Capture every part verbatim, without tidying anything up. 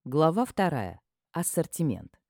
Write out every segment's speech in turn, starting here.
Глава вторая. Ассортимент.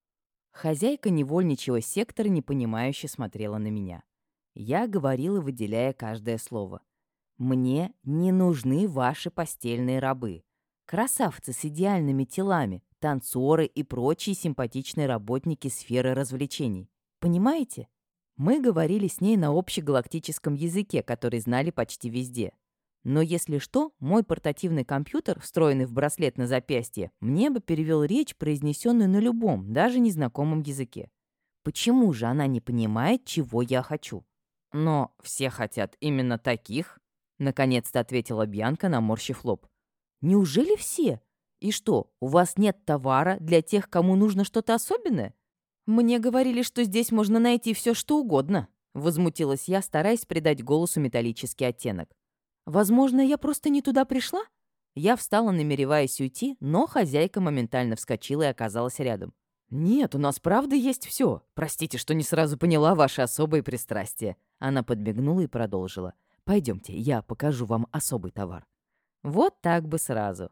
Хозяйка невольничьего сектора непонимающе смотрела на меня. Я говорила, выделяя каждое слово. «Мне не нужны ваши постельные рабы. Красавцы с идеальными телами, танцоры и прочие симпатичные работники сферы развлечений. Понимаете?» Мы говорили с ней на общегалактическом языке, который знали почти везде. Но если что, мой портативный компьютер, встроенный в браслет на запястье, мне бы перевел речь, произнесенную на любом, даже незнакомом языке. Почему же она не понимает, чего я хочу? Но все хотят именно таких, наконец-то ответила Бьянка, наморщив лоб. Неужели все? И что, у вас нет товара для тех, кому нужно что-то особенное? Мне говорили, что здесь можно найти все, что угодно, возмутилась я, стараясь придать голосу металлический оттенок. Возможно, я просто не туда пришла? Я встала, намереваясь уйти, но хозяйка моментально вскочила и оказалась рядом. «Нет, у нас правда есть все. Простите, что не сразу поняла ваши особые пристрастия». Она подмигнула и продолжила. «Пойдемте, я покажу вам особый товар». Вот так бы сразу.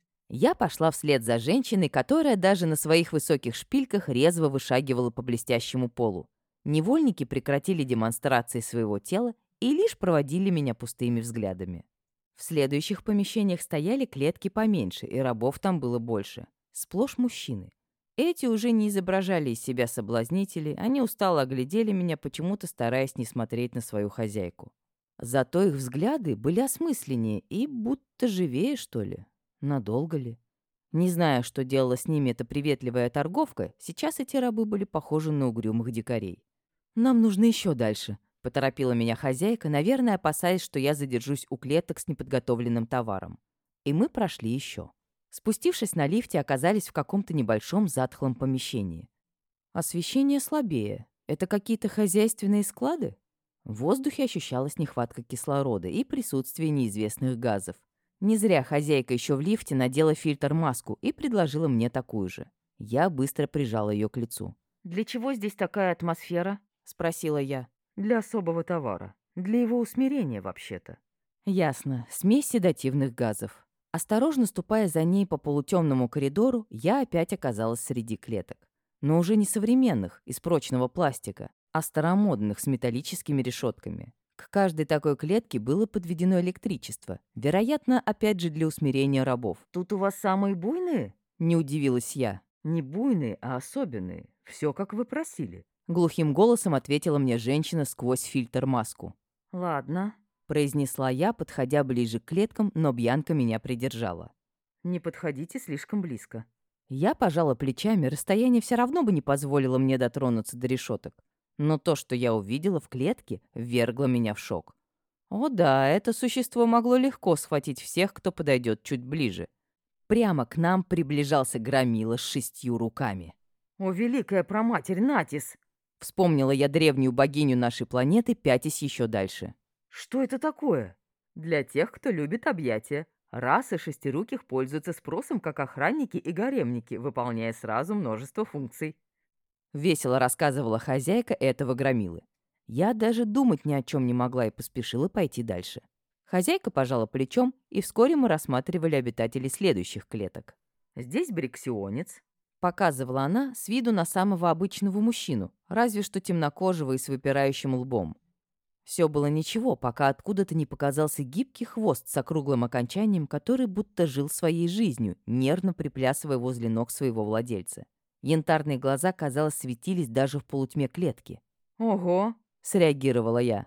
Я пошла вслед за женщиной, которая даже на своих высоких шпильках резво вышагивала по блестящему полу. Невольники прекратили демонстрации своего тела и лишь проводили меня пустыми взглядами. В следующих помещениях стояли клетки поменьше, и рабов там было больше. Сплошь мужчины. Эти уже не изображали из себя соблазнителей, они устало оглядели меня, почему-то стараясь не смотреть на свою хозяйку. Зато их взгляды были осмысленнее и будто живее, что ли. Надолго ли? Не зная, что делала с ними эта приветливая торговка, сейчас эти рабы были похожи на угрюмых дикарей. «Нам нужно еще дальше», — поторопила меня хозяйка, наверное, опасаясь, что я задержусь у клеток с неподготовленным товаром. И мы прошли еще. Спустившись на лифте, оказались в каком-то небольшом затхлом помещении. Освещение слабее. Это какие-то хозяйственные склады? В воздухе ощущалась нехватка кислорода и присутствие неизвестных газов. Не зря хозяйка еще в лифте надела фильтр-маску и предложила мне такую же. Я быстро прижала ее к лицу. «Для чего здесь такая атмосфера?» — спросила я. «Для особого товара. Для его усмирения, вообще-то». «Ясно. Смесь седативных газов». Осторожно ступая за ней по полутемному коридору, я опять оказалась среди клеток. Но уже не современных, из прочного пластика, а старомодных, с металлическими решетками. К каждой такой клетке было подведено электричество. Вероятно, опять же для усмирения рабов. «Тут у вас самые буйные?» — не удивилась я. «Не буйные, а особенные. Все, как вы просили». Глухим голосом ответила мне женщина сквозь фильтр-маску. «Ладно», — произнесла я, подходя ближе к клеткам, но Бьянка меня придержала. «Не подходите слишком близко». Я пожала плечами, расстояние все равно бы не позволило мне дотронуться до решеток. Но то, что я увидела в клетке, ввергло меня в шок. О да, это существо могло легко схватить всех, кто подойдет чуть ближе. Прямо к нам приближался громила с шестью руками. «О, великая проматерь Натис!» Вспомнила я древнюю богиню нашей планеты, пятясь еще дальше. «Что это такое?» «Для тех, кто любит объятия. Расы шестируких пользуются спросом как охранники и гаремники, выполняя сразу множество функций». Весело рассказывала хозяйка этого громилы. Я даже думать ни о чем не могла и поспешила пойти дальше. Хозяйка пожала плечом, и вскоре мы рассматривали обитателей следующих клеток. «Здесь бриксионец», — показывала она с виду на самого обычного мужчину, разве что темнокожего и с выпирающим лбом. Все было ничего, пока откуда-то не показался гибкий хвост с округлым окончанием, который будто жил своей жизнью, нервно приплясывая возле ног своего владельца. Янтарные глаза, казалось, светились даже в полутьме клетки. «Ого!» — среагировала я.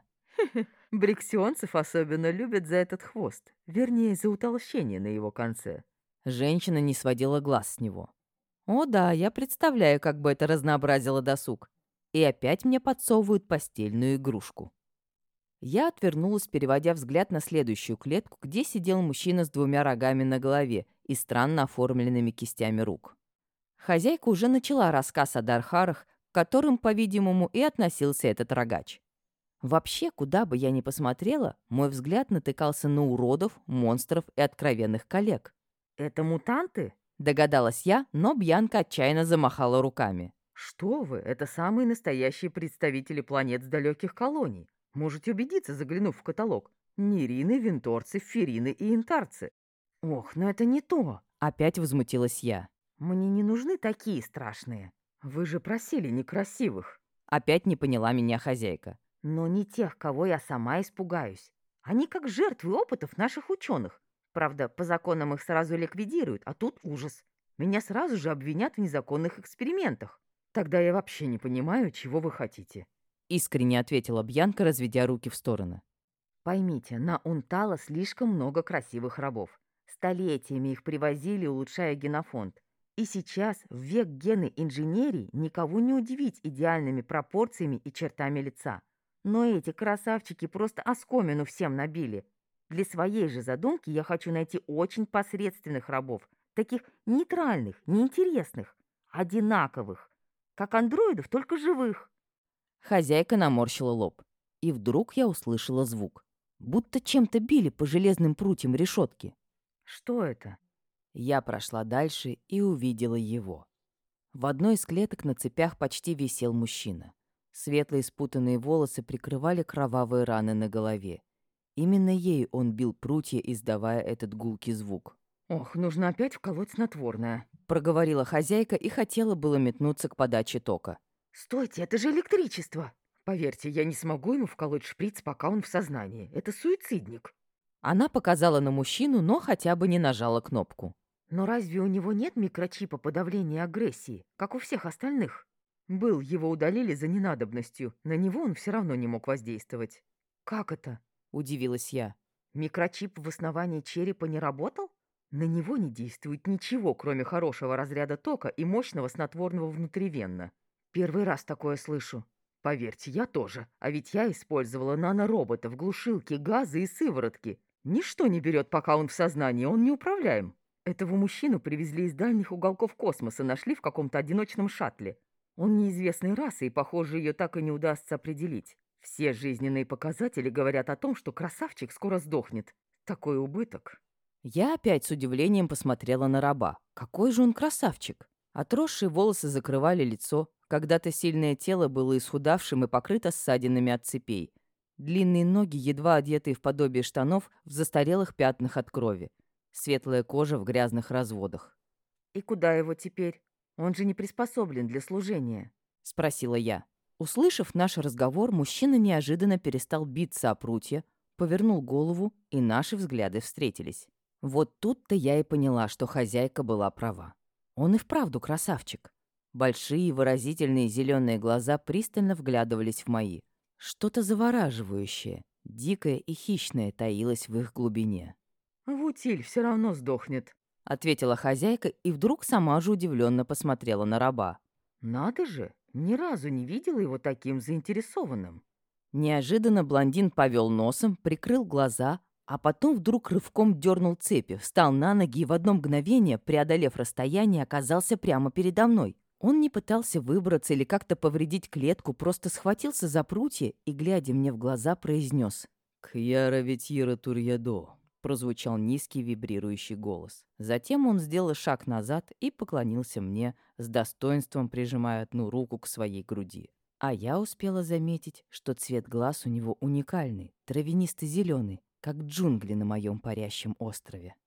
«Бриксионцев особенно любят за этот хвост, вернее, за утолщение на его конце». Женщина не сводила глаз с него. «О да, я представляю, как бы это разнообразило досуг. И опять мне подсовывают постельную игрушку». Я отвернулась, переводя взгляд на следующую клетку, где сидел мужчина с двумя рогами на голове и странно оформленными кистями рук. Хозяйка уже начала рассказ о Дархарах, к которым, по-видимому, и относился этот рогач. Вообще, куда бы я ни посмотрела, мой взгляд натыкался на уродов, монстров и откровенных коллег. «Это мутанты?» — догадалась я, но Бьянка отчаянно замахала руками. «Что вы, это самые настоящие представители планет с далеких колоний. Можете убедиться, заглянув в каталог. Нерины, винторцы, ферины и интарцы». «Ох, но это не то!» — опять возмутилась я. Мне не нужны такие страшные. Вы же просили некрасивых. Опять не поняла меня хозяйка. Но не тех, кого я сама испугаюсь. Они как жертвы опытов наших ученых. Правда, по законам их сразу ликвидируют, а тут ужас. Меня сразу же обвинят в незаконных экспериментах. Тогда я вообще не понимаю, чего вы хотите. Искренне ответила Бьянка, разведя руки в стороны. Поймите, на Унтала слишком много красивых рабов. Столетиями их привозили, улучшая генофонд. И сейчас, в век генной инженерии, никого не удивить идеальными пропорциями и чертами лица. Но эти красавчики просто оскомину всем набили. Для своей же задумки я хочу найти очень посредственных рабов, таких нейтральных, неинтересных, одинаковых, как андроидов, только живых. Хозяйка наморщила лоб. И вдруг я услышала звук. Будто чем-то били по железным прутьям решетки. Что это? Я прошла дальше и увидела его. В одной из клеток на цепях почти висел мужчина. Светлые спутанные волосы прикрывали кровавые раны на голове. Именно ей он бил прутья, издавая этот гулкий звук. Ох, нужно опять вколоть снотворное. Проговорила хозяйка и хотела было метнуться к подаче тока. Стойте, это же электричество! Поверьте, я не смогу ему вколоть шприц, пока он в сознании. Это суицидник. Она показала на мужчину, но хотя бы не нажала кнопку. Но разве у него нет микрочипа подавления агрессии, как у всех остальных? Был, его удалили за ненадобностью. На него он все равно не мог воздействовать. Как это? Удивилась я. Микрочип в основании черепа не работал? На него не действует ничего, кроме хорошего разряда тока и мощного снотворного внутривенно. Первый раз такое слышу. Поверьте, я тоже. А ведь я использовала нанороботов, глушилки, газы и сыворотки. Ничто не берет, пока он в сознании, он неуправляем. Этого мужчину привезли из дальних уголков космоса, нашли в каком-то одиночном шаттле. Он неизвестной расы, и, похоже, ее так и не удастся определить. Все жизненные показатели говорят о том, что красавчик скоро сдохнет. Такой убыток. Я опять с удивлением посмотрела на раба. Какой же он красавчик! Отросшие волосы закрывали лицо. Когда-то сильное тело было исхудавшим и покрыто ссадинами от цепей. Длинные ноги, едва одетые в подобие штанов, в застарелых пятнах от крови. Светлая кожа в грязных разводах. И куда его теперь? Он же не приспособлен для служения. Спросила я. Услышав наш разговор, мужчина неожиданно перестал биться о прутья, повернул голову, и наши взгляды встретились. Вот тут-то я и поняла, что хозяйка была права. Он и вправду красавчик. Большие выразительные зеленые глаза пристально вглядывались в мои. Что-то завораживающее, дикое и хищное таилось в их глубине. «Вутиль все равно сдохнет». Ответила хозяйка и вдруг сама же удивленно посмотрела на раба. «Надо же, ни разу не видела его таким заинтересованным». Неожиданно блондин повел носом, прикрыл глаза, а потом вдруг рывком дернул цепи, встал на ноги и в одно мгновение, преодолев расстояние, оказался прямо передо мной. Он не пытался выбраться или как-то повредить клетку, просто схватился за прутья и, глядя мне в глаза, произнес «Кьяра Ветьира Турьядо», прозвучал низкий вибрирующий голос. Затем он сделал шаг назад и поклонился мне, с достоинством прижимая одну руку к своей груди. А я успела заметить, что цвет глаз у него уникальный, травянисто-зеленый, как джунгли на моем парящем острове.